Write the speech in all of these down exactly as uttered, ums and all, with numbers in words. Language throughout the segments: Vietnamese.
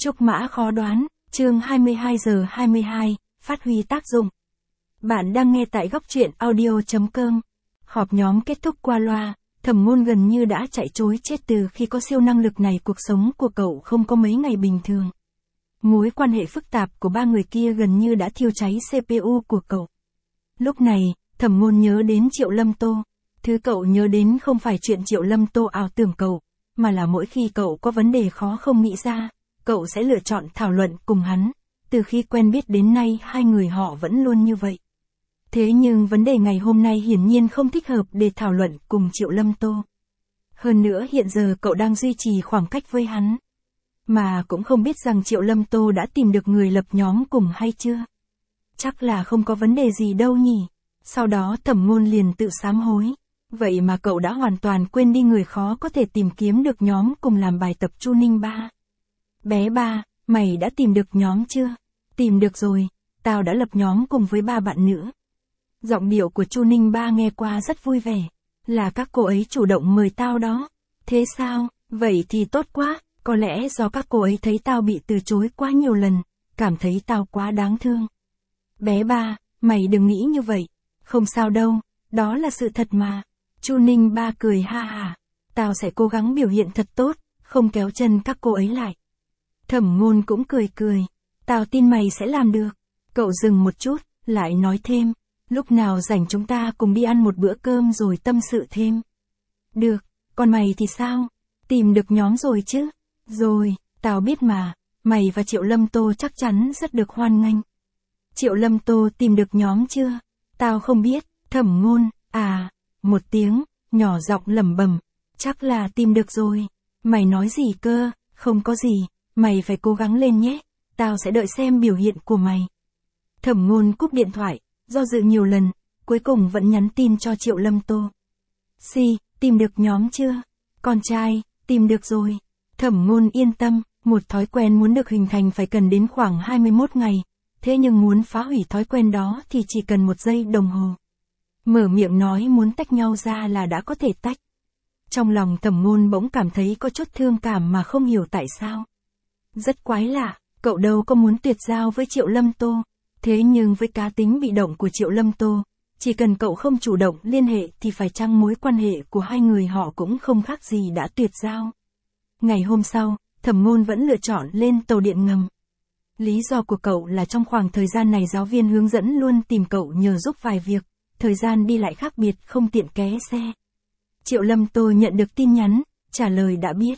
Trúc mã khó đoán, chương hai mươi hai giờ hai mươi hai, phát huy tác dụng. Bạn đang nghe tại góc truyện audio chấm com. Họp nhóm kết thúc qua loa, Thẩm Ngôn gần như đã chạy trối chết từ khi có siêu năng lực này. Cuộc sống của cậu không có mấy ngày bình thường. Mối quan hệ phức tạp của ba người kia gần như đã thiêu cháy xê pê u của cậu. Lúc này, Thẩm Ngôn nhớ đến Triệu Lâm Tô. Thứ cậu nhớ đến không phải chuyện Triệu Lâm Tô ảo tưởng cậu, mà là mỗi khi cậu có vấn đề khó không nghĩ ra, cậu sẽ lựa chọn thảo luận cùng hắn. Từ khi quen biết đến nay hai người họ vẫn luôn như vậy. Thế nhưng vấn đề ngày hôm nay hiển nhiên không thích hợp để thảo luận cùng Triệu Lâm Tô. Hơn nữa hiện giờ cậu đang duy trì khoảng cách với hắn. Mà cũng không biết rằng Triệu Lâm Tô đã tìm được người lập nhóm cùng hay chưa. Chắc là không có vấn đề gì đâu nhỉ. Sau đó Thẩm Ngôn liền tự sám hối. Vậy mà cậu đã hoàn toàn quên đi người khó có thể tìm kiếm được nhóm cùng làm bài tập Chu Ninh Ba. Bé Ba, mày đã tìm được nhóm chưa? Tìm được rồi, tao đã lập nhóm cùng với ba bạn nữa. Giọng điệu của Chu Ninh Ba nghe qua rất vui vẻ. Là các cô ấy chủ động mời tao đó. Thế sao? Vậy thì tốt quá. Có lẽ do các cô ấy thấy tao bị từ chối quá nhiều lần, cảm thấy tao quá đáng thương. Bé Ba, mày đừng nghĩ như vậy. Không sao đâu, đó là sự thật mà. Chu Ninh Ba cười ha hả. Tao sẽ cố gắng biểu hiện thật tốt, không kéo chân các cô ấy lại. Thẩm Ngôn cũng cười cười. Tao tin mày sẽ làm được. Cậu dừng một chút, lại nói thêm. Lúc nào rảnh chúng ta cùng đi ăn một bữa cơm rồi tâm sự thêm. Được, còn mày thì sao? Tìm được nhóm rồi chứ? Rồi, tao biết mà, mày và Triệu Lâm Tô chắc chắn rất được hoan nghênh. Triệu Lâm Tô tìm được nhóm chưa? Tao không biết. Thẩm Ngôn, à, một tiếng, nhỏ giọng lẩm bẩm, chắc là tìm được rồi. Mày nói gì cơ? Không có gì, mày phải cố gắng lên nhé, tao sẽ đợi xem biểu hiện của mày. Thẩm Ngôn cúp điện thoại, do dự nhiều lần, cuối cùng vẫn nhắn tin cho Triệu Lâm Tô. Si, tìm được nhóm chưa? Con trai, tìm được rồi. Thẩm Ngôn yên tâm, một thói quen muốn được hình thành phải cần đến khoảng hai mươi mốt ngày, thế nhưng muốn phá hủy thói quen đó thì chỉ cần một giây đồng hồ. Mở miệng nói muốn tách nhau ra là đã có thể tách. Trong lòng Thẩm Ngôn bỗng cảm thấy có chút thương cảm mà không hiểu tại sao. Rất quái lạ, cậu đâu có muốn tuyệt giao với Triệu Lâm Tô, thế nhưng với cá tính bị động của Triệu Lâm Tô, chỉ cần cậu không chủ động liên hệ thì phải chăng mối quan hệ của hai người họ cũng không khác gì đã tuyệt giao. Ngày hôm sau, Thẩm Ngôn vẫn lựa chọn lên tàu điện ngầm. Lý do của cậu là trong khoảng thời gian này giáo viên hướng dẫn luôn tìm cậu nhờ giúp vài việc, thời gian đi lại khác biệt không tiện ké xe. Triệu Lâm Tô nhận được tin nhắn, trả lời đã biết.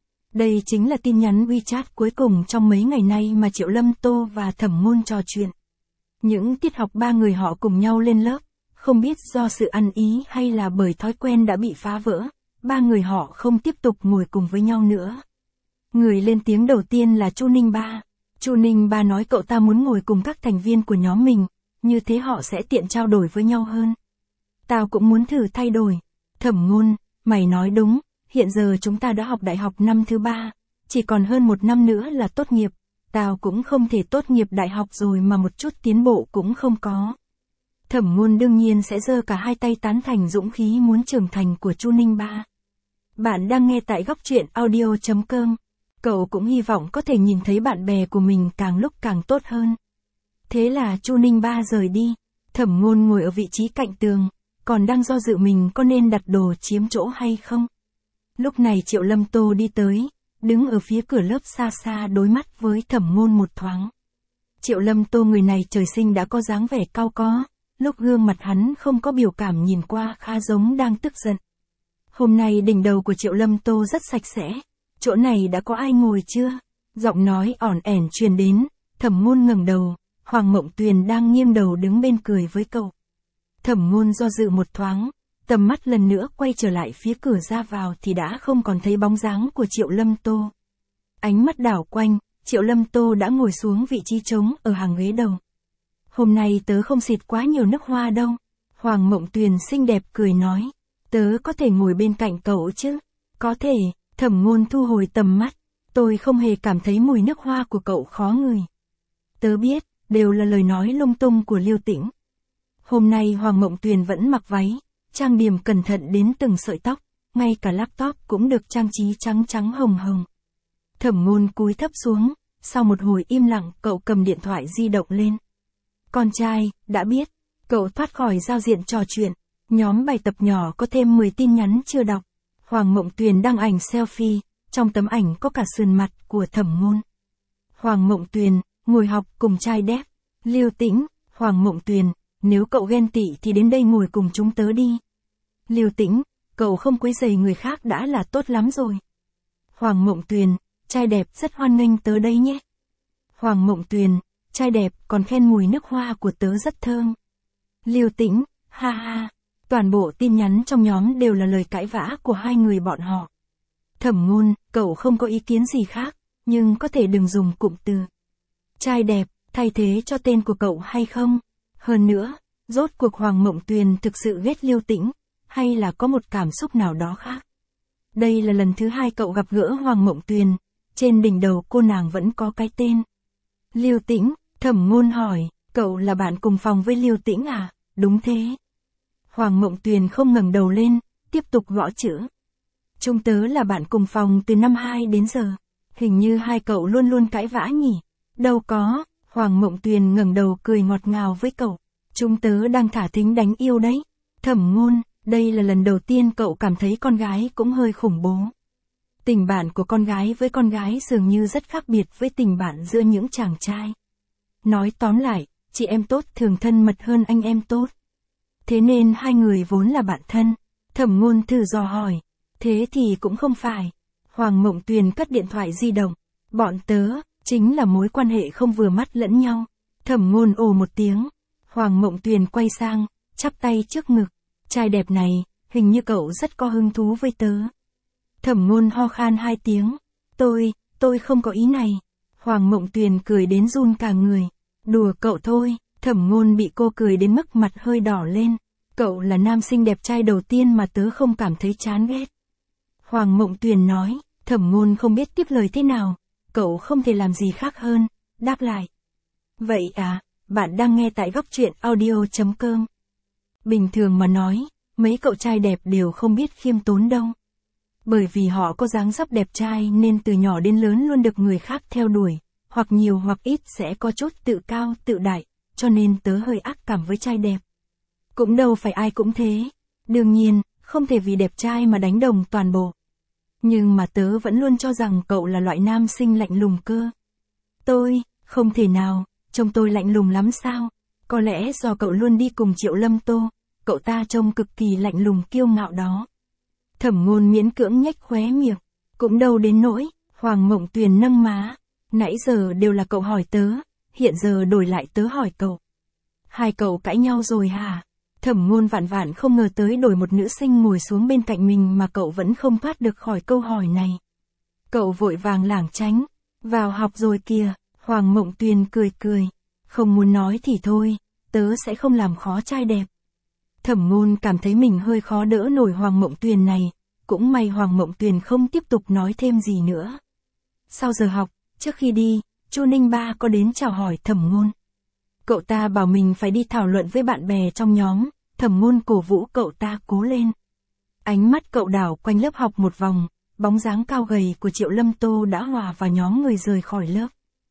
Đây chính là tin nhắn WeChat cuối cùng trong mấy ngày nay mà Triệu Lâm Tô và Thẩm Ngôn trò chuyện. Những tiết học ba người họ cùng nhau lên lớp, không biết do sự ăn ý hay là bởi thói quen đã bị phá vỡ, ba người họ không tiếp tục ngồi cùng với nhau nữa. Người lên tiếng đầu tiên là Chu Ninh Ba. Chu Ninh Ba nói cậu ta muốn ngồi cùng các thành viên của nhóm mình, như thế họ sẽ tiện trao đổi với nhau hơn. Tao cũng muốn thử thay đổi. Thẩm Ngôn, mày nói đúng, hiện giờ chúng ta đã học đại học năm thứ ba, chỉ còn hơn một năm nữa là tốt nghiệp. Tao cũng không thể tốt nghiệp đại học rồi mà một chút tiến bộ cũng không có. Thẩm Ngôn đương nhiên sẽ giơ cả hai tay tán thành dũng khí muốn trưởng thành của Chu Ninh Ba. Bạn đang nghe tại góc truyện audio chấm com. Cậu cũng hy vọng có thể nhìn thấy bạn bè của mình càng lúc càng tốt hơn. Thế là Chu Ninh Ba rời đi. Thẩm Ngôn ngồi ở vị trí cạnh tường, còn đang do dự mình có nên đặt đồ chiếm chỗ hay không. Lúc này Triệu Lâm Tô đi tới, đứng ở phía cửa lớp xa xa đối mắt với Thẩm Ngôn một thoáng. Triệu Lâm Tô người này trời sinh đã có dáng vẻ cau có, lúc gương mặt hắn không có biểu cảm nhìn qua khá giống đang tức giận. Hôm nay đỉnh đầu của Triệu Lâm Tô rất sạch sẽ. Chỗ này đã có ai ngồi chưa? Giọng nói ỏn ẻn truyền đến, Thẩm Ngôn ngẩng đầu, Hoàng Mộng Tuyền đang nghiêng đầu đứng bên cười với cậu. Thẩm Ngôn do dự một thoáng, tầm mắt lần nữa quay trở lại phía cửa ra vào thì đã không còn thấy bóng dáng của Triệu Lâm Tô. Ánh mắt đảo quanh, Triệu Lâm Tô đã ngồi xuống vị trí trống ở hàng ghế đầu. Hôm nay tớ không xịt quá nhiều nước hoa đâu. Hoàng Mộng Tuyền xinh đẹp cười nói. Tớ có thể ngồi bên cạnh cậu chứ? Có thể. Thẩm Ngôn thu hồi tầm mắt. Tôi không hề cảm thấy mùi nước hoa của cậu khó ngửi. Tớ biết, đều là lời nói lung tung của Liêu Tĩnh. Hôm nay Hoàng Mộng Tuyền vẫn mặc váy, trang điểm cẩn thận đến từng sợi tóc, ngay cả laptop cũng được trang trí trắng trắng hồng hồng. Thẩm Ngôn cúi thấp xuống, Sau một hồi im lặng, cậu cầm điện thoại di động lên. Con trai, đã biết. Cậu thoát khỏi giao diện trò chuyện. Nhóm bài tập nhỏ có thêm mười tin nhắn chưa đọc. Hoàng Mộng Tuyền đăng ảnh selfie, trong tấm ảnh có cả sườn mặt của Thẩm Ngôn. Hoàng Mộng Tuyền, ngồi học cùng trai đẹp. Lưu Tĩnh, Hoàng Mộng Tuyền, nếu cậu ghen tị thì đến đây ngồi cùng chúng tớ đi. Lưu Tĩnh, cậu không quấy rầy người khác đã là tốt lắm rồi. Hoàng Mộng Tuyền, trai đẹp rất hoan nghênh tớ đây nhé. Hoàng Mộng Tuyền, trai đẹp còn khen mùi nước hoa của tớ rất thơm. Lưu Tĩnh, ha ha. Toàn bộ tin nhắn trong nhóm đều là lời cãi vã của hai người bọn họ. Thẩm Ngôn, cậu không có ý kiến gì khác, nhưng có thể đừng dùng cụm từ trai đẹp thay thế cho tên của cậu hay không? Hơn nữa, rốt cuộc Hoàng Mộng Tuyền thực sự ghét Lưu Tĩnh, hay là có một cảm xúc nào đó khác? Đây là lần thứ hai cậu gặp gỡ Hoàng Mộng Tuyền, trên đỉnh đầu cô nàng vẫn có cái tên. Lưu Tĩnh, Thẩm Ngôn hỏi, cậu là bạn cùng phòng với Lưu Tĩnh à? Đúng thế. Hoàng Mộng Tuyền không ngẩng đầu lên, tiếp tục gõ chữ. Chúng tớ là bạn cùng phòng từ năm hai đến giờ. Hình như hai cậu luôn luôn cãi vã nhỉ? Đâu có, Hoàng Mộng Tuyền ngẩng đầu cười ngọt ngào với cậu. Chúng tớ đang thả thính đánh yêu đấy. Thẩm Ngôn, đây là lần đầu tiên cậu cảm thấy con gái cũng hơi khủng bố. Tình bạn của con gái với con gái dường như rất khác biệt với tình bạn giữa những chàng trai. Nói tóm lại, chị em tốt thường thân mật hơn anh em tốt. Thế nên hai người vốn là bạn thân. Thẩm Ngôn thử dò hỏi. Thế thì cũng không phải. Hoàng Mộng Tuyền cất điện thoại di động. Bọn tớ, chính là mối quan hệ không vừa mắt lẫn nhau. Thẩm Ngôn ồ một tiếng. Hoàng Mộng Tuyền quay sang, chắp tay trước ngực. Trai đẹp này, hình như cậu rất có hứng thú với tớ. Thẩm Ngôn ho khan hai tiếng. Tôi, tôi không có ý này. Hoàng Mộng Tuyền cười đến run cả người. Đùa cậu thôi. Thẩm Ngôn bị cô cười đến mức mặt hơi đỏ lên. Cậu là nam sinh đẹp trai đầu tiên mà tớ không cảm thấy chán ghét. Hoàng Mộng Tuyền nói. Thẩm Ngôn không biết tiếp lời thế nào. Cậu không thể làm gì khác hơn. Đáp lại. Vậy à, bạn đang nghe tại góc truyện audio chấm com. Bình thường mà nói, mấy cậu trai đẹp đều không biết khiêm tốn đâu. Bởi vì họ có dáng dấp đẹp trai nên từ nhỏ đến lớn luôn được người khác theo đuổi, hoặc nhiều hoặc ít sẽ có chút tự cao tự đại, cho nên tớ hơi ác cảm với trai đẹp. Cũng đâu phải ai cũng thế. Đương nhiên, không thể vì đẹp trai mà đánh đồng toàn bộ. Nhưng mà tớ vẫn luôn cho rằng cậu là loại nam sinh lạnh lùng cơ. Tôi, không thể nào, trông tôi lạnh lùng lắm sao? Có lẽ do cậu luôn đi cùng Triệu Lâm Tô, cậu ta trông cực kỳ lạnh lùng kiêu ngạo đó. Thẩm Ngôn miễn cưỡng nhếch khóe miệng. Cũng đâu đến nỗi. Hoàng Mộng Tuyền nâng má. Nãy giờ đều là cậu hỏi tớ, hiện giờ đổi lại tớ hỏi cậu. Hai cậu cãi nhau rồi hả? Thẩm Ngôn vạn vạn không ngờ tới đổi một nữ sinh ngồi xuống bên cạnh mình mà cậu vẫn không thoát được khỏi câu hỏi này. Cậu vội vàng lảng tránh. Vào học rồi kìa. Hoàng Mộng Tuyền cười cười. Không muốn nói thì thôi, tớ sẽ không làm khó trai đẹp. Thẩm Ngôn cảm thấy mình hơi khó đỡ nổi Hoàng Mộng Tuyền này, cũng may Hoàng Mộng Tuyền không tiếp tục nói thêm gì nữa. Sau giờ học, trước khi đi, Chu Ninh Ba có đến chào hỏi Thẩm Ngôn. Cậu ta bảo mình phải đi thảo luận với bạn bè trong nhóm, Thẩm Ngôn cổ vũ cậu ta cố lên. Ánh mắt cậu đảo quanh lớp học một vòng, bóng dáng cao gầy của Triệu Lâm Tô đã hòa vào nhóm người rời khỏi lớp.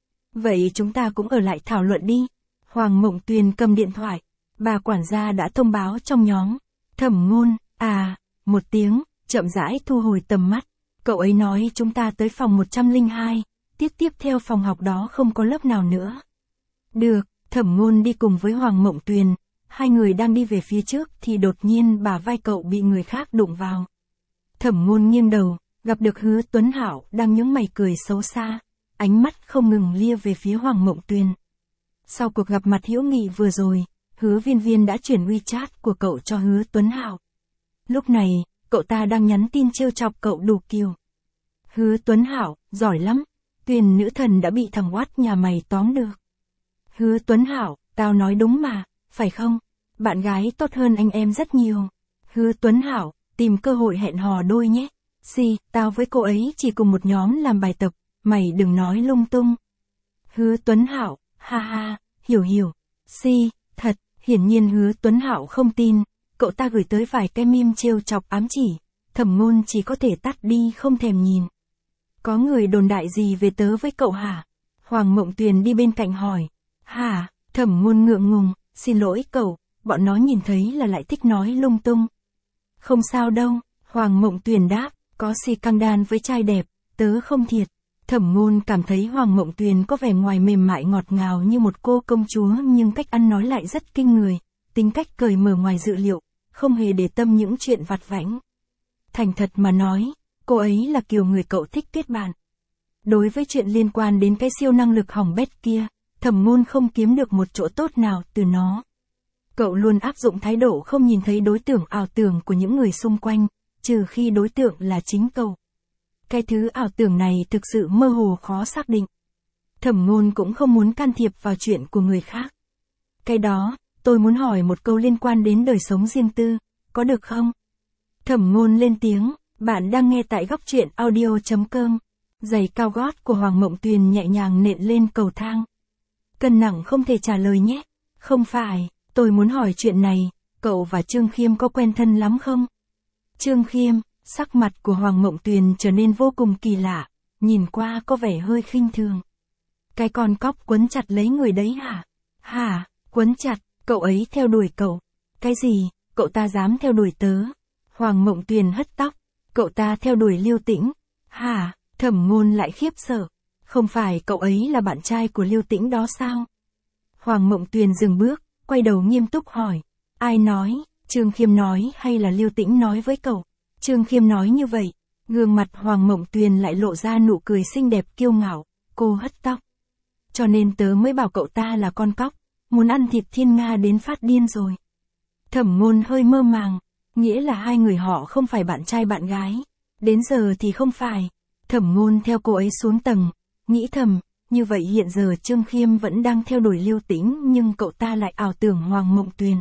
Vậy chúng ta cũng ở lại thảo luận đi. Hoàng Mộng Tuyền cầm điện thoại. Bà quản gia đã thông báo trong nhóm. Thẩm Ngôn, à, một tiếng, chậm rãi thu hồi tầm mắt. Cậu ấy nói chúng ta tới phòng một trăm lẻ hai, tiết tiếp theo phòng học đó không có lớp nào nữa. Được, Thẩm Ngôn đi cùng với Hoàng Mộng Tuyền. Hai người đang đi về phía trước thì đột nhiên bả vai cậu bị người khác đụng vào. Thẩm Ngôn nghiêng đầu, gặp được Hứa Tuấn Hạo đang nhướng mày cười xấu xa. Ánh mắt không ngừng lia về phía Hoàng Mộng Tuyền. Sau cuộc gặp mặt hữu nghị vừa rồi, Hứa Viên Viên đã chuyển WeChat của cậu cho Hứa Tuấn Hạo. Lúc này, cậu ta đang nhắn tin trêu chọc cậu đủ kiểu. Hứa Tuấn Hạo, giỏi lắm, Tuyền nữ thần đã bị thằng Watt nhà mày tóm được. Hứa Tuấn Hạo, tao nói đúng mà, phải không? Bạn gái tốt hơn anh em rất nhiều. Hứa Tuấn Hạo, tìm cơ hội hẹn hò đôi nhé. Si, tao với cô ấy chỉ cùng một nhóm làm bài tập, mày đừng nói lung tung. Hứa Tuấn Hạo, ha ha, hiểu hiểu. Si, thật, hiển nhiên Hứa Tuấn Hạo không tin, cậu ta gửi tới vài cái meme trêu chọc ám chỉ, Thẩm Ngôn chỉ có thể tắt đi không thèm nhìn. Có người đồn đại gì về tớ với cậu hả? Hoàng Mộng Tuyền đi bên cạnh hỏi. Hả, Thẩm Ngôn ngượng ngùng, xin lỗi cậu, bọn nó nhìn thấy là lại thích nói lung tung. Không sao đâu, Hoàng Mộng Tuyền đáp, có si căng đan với trai đẹp, tớ không thiệt. Thẩm Ngôn cảm thấy Hoàng Mộng Tuyền có vẻ ngoài mềm mại ngọt ngào như một cô công chúa nhưng cách ăn nói lại rất kinh người, tính cách cởi mở ngoài dự liệu, không hề để tâm những chuyện vặt vãnh. Thành thật mà nói, cô ấy là kiểu người cậu thích kết bạn. Đối với chuyện liên quan đến cái siêu năng lực hỏng bét kia, Thẩm Ngôn không kiếm được một chỗ tốt nào từ nó. Cậu luôn áp dụng thái độ không nhìn thấy đối tượng ảo tưởng của những người xung quanh, trừ khi đối tượng là chính cậu. Cái thứ ảo tưởng này thực sự mơ hồ khó xác định. Thẩm Ngôn cũng không muốn can thiệp vào chuyện của người khác. Cái đó, tôi muốn hỏi một câu liên quan đến đời sống riêng tư, có được không? Thẩm Ngôn lên tiếng, bạn đang nghe tại góc truyện audio chấm com. Giày cao gót của Hoàng Mộng Tuyền nhẹ nhàng nện lên cầu thang. Cân nặng không thể trả lời nhé. Không phải, tôi muốn hỏi chuyện này, cậu và Trương Khiêm có quen thân lắm không? Trương Khiêm, sắc mặt của Hoàng Mộng Tuyền trở nên vô cùng kỳ lạ, nhìn qua có vẻ hơi khinh thường. Cái con cóc quấn chặt lấy người đấy hả? Hả, quấn chặt, cậu ấy theo đuổi cậu. Cái gì, cậu ta dám theo đuổi tớ? Hoàng Mộng Tuyền hất tóc, cậu ta theo đuổi Liêu Tĩnh. Hả, Thẩm Ngôn lại khiếp sợ. Không phải cậu ấy là bạn trai của Liêu Tĩnh đó sao? Hoàng Mộng Tuyền dừng bước, quay đầu nghiêm túc hỏi. Ai nói, Trương Khiêm nói hay là Liêu Tĩnh nói với cậu? Trương Khiêm nói như vậy. Gương mặt Hoàng Mộng Tuyền lại lộ ra nụ cười xinh đẹp kiêu ngạo, cô hất tóc. Cho nên tớ mới bảo cậu ta là con cóc, muốn ăn thịt thiên nga đến phát điên rồi. Thẩm Ngôn hơi mơ màng, nghĩa là hai người họ không phải bạn trai bạn gái. Đến giờ thì không phải. Thẩm Ngôn theo cô ấy xuống tầng, nghĩ thầm, như vậy hiện giờ Trương Khiêm vẫn đang theo đuổi Liêu Tĩnh nhưng cậu ta lại ảo tưởng Hoàng Mộng Tuyền.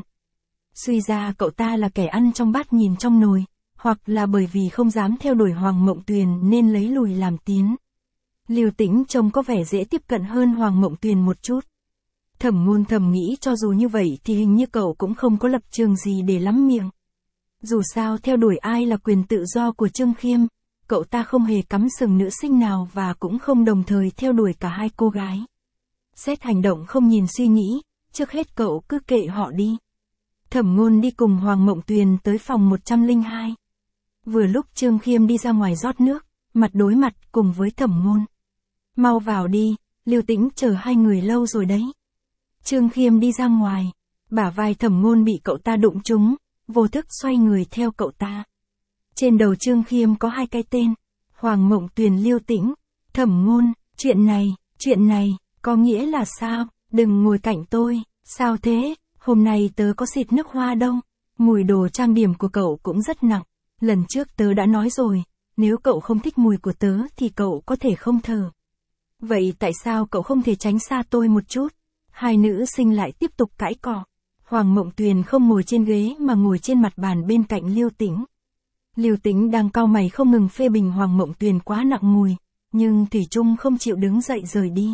Suy ra cậu ta là kẻ ăn trong bát nhìn trong nồi, hoặc là bởi vì không dám theo đuổi Hoàng Mộng Tuyền nên lấy lùi làm tiến. Liêu Tĩnh trông có vẻ dễ tiếp cận hơn Hoàng Mộng Tuyền một chút. Thẩm Ngôn thầm nghĩ cho dù như vậy thì hình như cậu cũng không có lập trường gì để lắm miệng. Dù sao theo đuổi ai là quyền tự do của Trương Khiêm, cậu ta không hề cắm sừng nữ sinh nào và cũng không đồng thời theo đuổi cả hai cô gái. Xét hành động không nhìn suy nghĩ, trước hết cậu cứ kệ họ đi. Thẩm Ngôn đi cùng Hoàng Mộng Tuyền tới phòng một trăm lẻ hai. Vừa lúc Trương Khiêm đi ra ngoài rót nước, mặt đối mặt cùng với Thẩm Ngôn. Mau vào đi, Liêu Tĩnh chờ hai người lâu rồi đấy. Trương Khiêm đi ra ngoài, bả vai Thẩm Ngôn bị cậu ta đụng trúng, vô thức xoay người theo cậu ta. Trên đầu Trương Khiêm có hai cái tên, Hoàng Mộng Tuyền Liêu Tĩnh. Thẩm Ngôn, chuyện này, chuyện này, có nghĩa là sao? Đừng ngồi cạnh tôi, sao thế? Hôm nay tớ có xịt nước hoa đâu. Mùi đồ trang điểm của cậu cũng rất nặng. Lần trước tớ đã nói rồi, nếu cậu không thích mùi của tớ thì cậu có thể không thở. Vậy tại sao cậu không thể tránh xa tôi một chút? Hai nữ sinh lại tiếp tục cãi cọ. Hoàng Mộng Tuyền không ngồi trên ghế mà ngồi trên mặt bàn bên cạnh Liêu Tĩnh. Liêu Tĩnh đang cau mày không ngừng phê bình Hoàng Mộng Tuyền quá nặng mùi, nhưng thủy chung không chịu đứng dậy rời đi.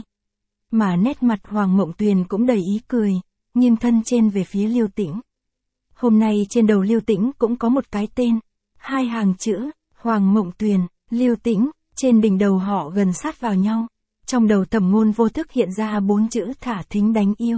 Mà nét mặt Hoàng Mộng Tuyền cũng đầy ý cười, nghiêng thân trên về phía Liêu Tĩnh. Hôm nay trên đầu Liêu Tĩnh cũng có một cái tên, hai hàng chữ, Hoàng Mộng Tuyền, Liêu Tĩnh, trên đỉnh đầu họ gần sát vào nhau. Trong đầu Thẩm Ngôn vô thức hiện ra bốn chữ thả thính đánh yêu.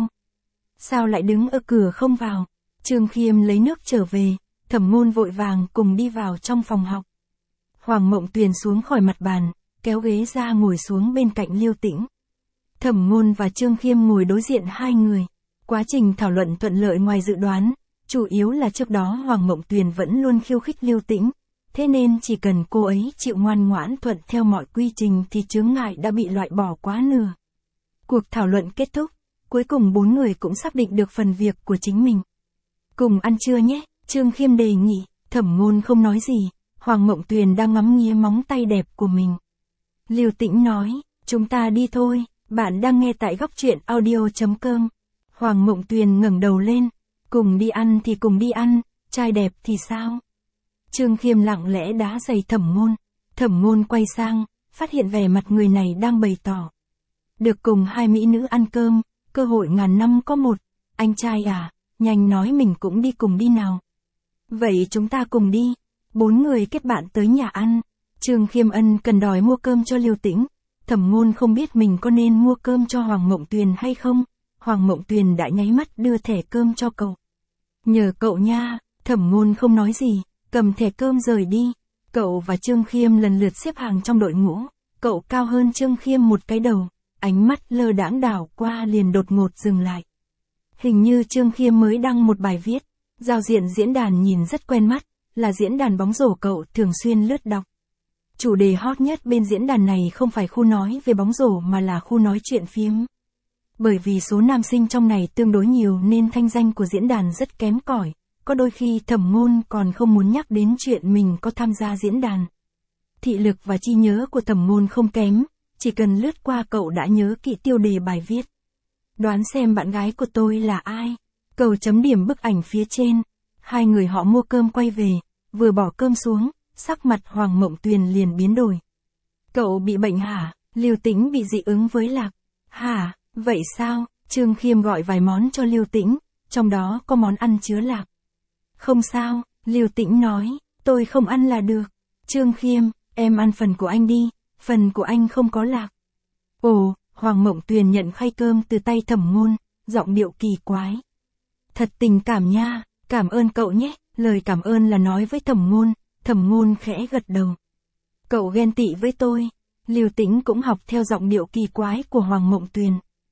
Sao lại đứng ở cửa không vào? Trương Khiêm lấy nước trở về, Thẩm Ngôn vội vàng cùng đi vào trong phòng học. Hoàng Mộng Tuyền xuống khỏi mặt bàn, kéo ghế ra ngồi xuống bên cạnh Liêu Tĩnh. Thẩm Ngôn và Trương Khiêm ngồi đối diện hai người. Quá trình thảo luận thuận lợi ngoài dự đoán, chủ yếu là trước đó Hoàng Mộng Tuyền vẫn luôn khiêu khích Liêu Tĩnh, thế nên chỉ cần cô ấy chịu ngoan ngoãn thuận theo mọi quy trình thì chướng ngại đã bị loại bỏ quá nửa. Cuộc thảo luận kết thúc, cuối cùng bốn người cũng xác định được phần việc của chính mình. Cùng ăn trưa nhé, Trương Khiêm đề nghị. Thẩm Ngôn không nói gì, Hoàng Mộng Tuyền đang ngắm nghía móng tay đẹp của mình. Liêu Tĩnh nói, chúng ta đi thôi, bạn đang nghe tại góc truyện audio chấm com. Hoàng Mộng Tuyền ngẩng đầu lên, cùng đi ăn thì cùng đi ăn, trai đẹp thì sao? Trương Khiêm lặng lẽ đá giày Thẩm Ngôn. Thẩm Ngôn quay sang, phát hiện vẻ mặt người này đang bày tỏ. Được cùng hai mỹ nữ ăn cơm, cơ hội ngàn năm có một. Anh trai à, nhanh nói mình cũng đi cùng đi nào. Vậy chúng ta cùng đi. Bốn người kết bạn tới nhà ăn. Trương Khiêm ân cần đòi mua cơm cho Liêu Tĩnh. Thẩm Ngôn không biết mình có nên mua cơm cho Hoàng Mộng Tuyền hay không. Hoàng Mộng Tuyền đã nháy mắt đưa thẻ cơm cho cậu. Nhờ cậu nha, Thẩm Ngôn không nói gì, cầm thẻ cơm rời đi. Cậu và Trương Khiêm lần lượt xếp hàng trong đội ngũ, cậu cao hơn Trương Khiêm một cái đầu, ánh mắt lơ đãng đảo qua liền đột ngột dừng lại. Hình như Trương Khiêm mới đăng một bài viết, giao diện diễn đàn nhìn rất quen mắt, là diễn đàn bóng rổ cậu thường xuyên lướt đọc. Chủ đề hot nhất bên diễn đàn này không phải khu nói về bóng rổ mà là khu nói chuyện phiếm. Bởi vì số nam sinh trong này tương đối nhiều nên thanh danh của diễn đàn rất kém cỏi, có đôi khi Thẩm Ngôn còn không muốn nhắc đến chuyện mình có tham gia diễn đàn. Thị lực và trí nhớ của Thẩm Ngôn không kém, chỉ cần lướt qua cậu đã nhớ kỹ tiêu đề bài viết. Đoán xem bạn gái của tôi là ai? Cậu chấm điểm bức ảnh phía trên. Hai người họ mua cơm quay về, vừa bỏ cơm xuống, sắc mặt Hoàng Mộng Tuyền liền biến đổi. Cậu bị bệnh hả? Lưu Tĩnh bị dị ứng với lạc. Hả? Vậy sao? Trương Khiêm gọi vài món cho Lưu Tĩnh, trong đó có món ăn chứa lạc. Không sao, Lưu Tĩnh nói, tôi không ăn là được. Trương Khiêm, em ăn phần của anh đi, phần của anh không có lạc. Ồ, Hoàng Mộng Tuyền nhận khay cơm từ tay Thẩm Ngôn, giọng điệu kỳ quái. Thật tình cảm nha, cảm ơn cậu nhé, lời cảm ơn là nói với Thẩm Ngôn, Thẩm Ngôn khẽ gật đầu. Cậu ghen tị với tôi. Lưu Tĩnh cũng học theo giọng điệu kỳ quái của Hoàng Mộng Tuyền.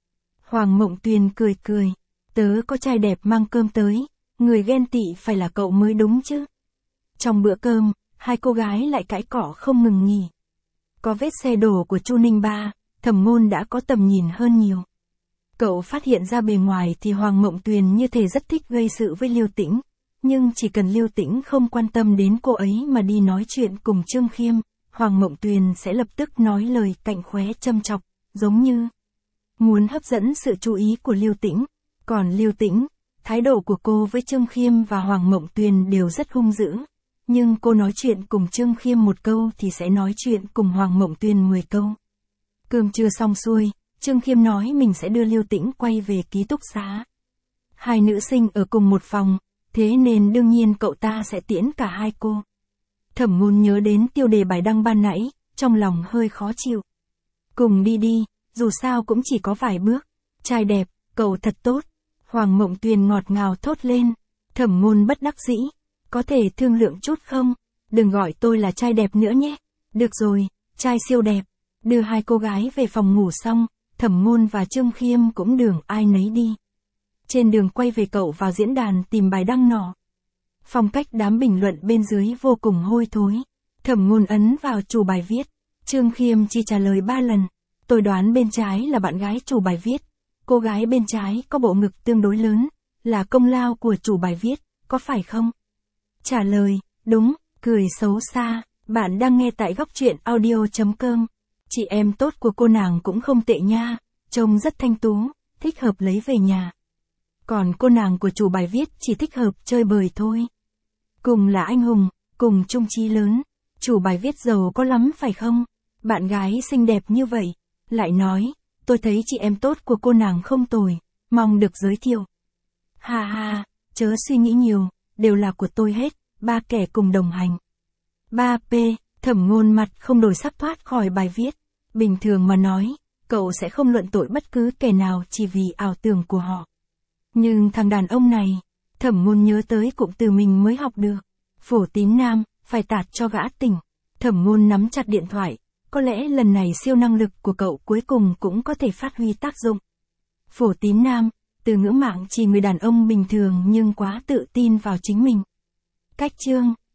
Hoàng Mộng Tuyền cười cười, tớ có trai đẹp mang cơm tới, người ghen tị phải là cậu mới đúng chứ. Trong bữa cơm, hai cô gái lại cãi cọ không ngừng nghỉ. Có vết xe đổ của Chu Ninh Ba, Thẩm Ngôn đã có tầm nhìn hơn nhiều. Cậu phát hiện ra bề ngoài thì Hoàng Mộng Tuyền như thể rất thích gây sự với Lưu Tĩnh, nhưng chỉ cần Lưu Tĩnh không quan tâm đến cô ấy mà đi nói chuyện cùng Trương Khiêm, Hoàng Mộng Tuyền sẽ lập tức nói lời cạnh khóe châm chọc, giống như muốn hấp dẫn sự chú ý của Lưu Tĩnh. Còn Lưu Tĩnh, thái độ của cô với Trương Khiêm và Hoàng Mộng Tuyền đều rất hung dữ, nhưng cô nói chuyện cùng Trương Khiêm một câu thì sẽ nói chuyện cùng Hoàng Mộng Tuyền mười câu. Cơm trưa xong xuôi, Trương Khiêm nói mình sẽ đưa Lưu Tĩnh quay về ký túc xá. Hai nữ sinh ở cùng một phòng, thế nên đương nhiên cậu ta sẽ tiễn cả hai cô. Thẩm Ngôn nhớ đến tiêu đề bài đăng ban nãy, trong lòng hơi khó chịu. Cùng đi đi, dù sao cũng chỉ có vài bước. Trai đẹp, cậu thật tốt. Hoàng Mộng Tuyền ngọt ngào thốt lên. Thẩm Ngôn bất đắc dĩ. Có thể thương lượng chút không? Đừng gọi tôi là trai đẹp nữa nhé. Được rồi, trai siêu đẹp. Đưa hai cô gái về phòng ngủ xong, Thẩm Ngôn và Trương Khiêm cũng đường ai nấy đi. Trên đường quay về cậu vào diễn đàn tìm bài đăng nọ. Phong cách đám bình luận bên dưới vô cùng hôi thối. Thẩm Ngôn ấn vào chủ bài viết. Trương Khiêm chỉ trả lời ba lần. Tôi đoán bên trái là bạn gái chủ bài viết. Cô gái bên trái có bộ ngực tương đối lớn, là công lao của chủ bài viết, có phải không? Trả lời, đúng, cười xấu xa. Bạn đang nghe tại góc truyện audio chấm com. Chị em tốt của cô nàng cũng không tệ nha, trông rất thanh tú, thích hợp lấy về nhà. Còn cô nàng của chủ bài viết chỉ thích hợp chơi bời thôi. Cùng là anh hùng, cùng chung chí lớn, chủ bài viết giàu có lắm phải không? Bạn gái xinh đẹp như vậy, lại nói, tôi thấy chị em tốt của cô nàng không tồi, mong được giới thiệu. Ha ha, chớ suy nghĩ nhiều, đều là của tôi hết, ba kẻ cùng đồng hành. ba P, Thẩm Ngôn mặt không đổi sắc thoát khỏi bài viết. Bình thường mà nói, cậu sẽ không luận tội bất cứ kẻ nào chỉ vì ảo tưởng của họ. Nhưng thằng đàn ông này, Thẩm Ngôn nhớ tới cụm từ mình mới học được. Phổ tín nam, phải tạt cho gã tỉnh. Thẩm Ngôn nắm chặt điện thoại, có lẽ lần này siêu năng lực của cậu cuối cùng cũng có thể phát huy tác dụng. Phổ tín nam, từ ngữ mạng chỉ người đàn ông bình thường nhưng quá tự tin vào chính mình. Cách chương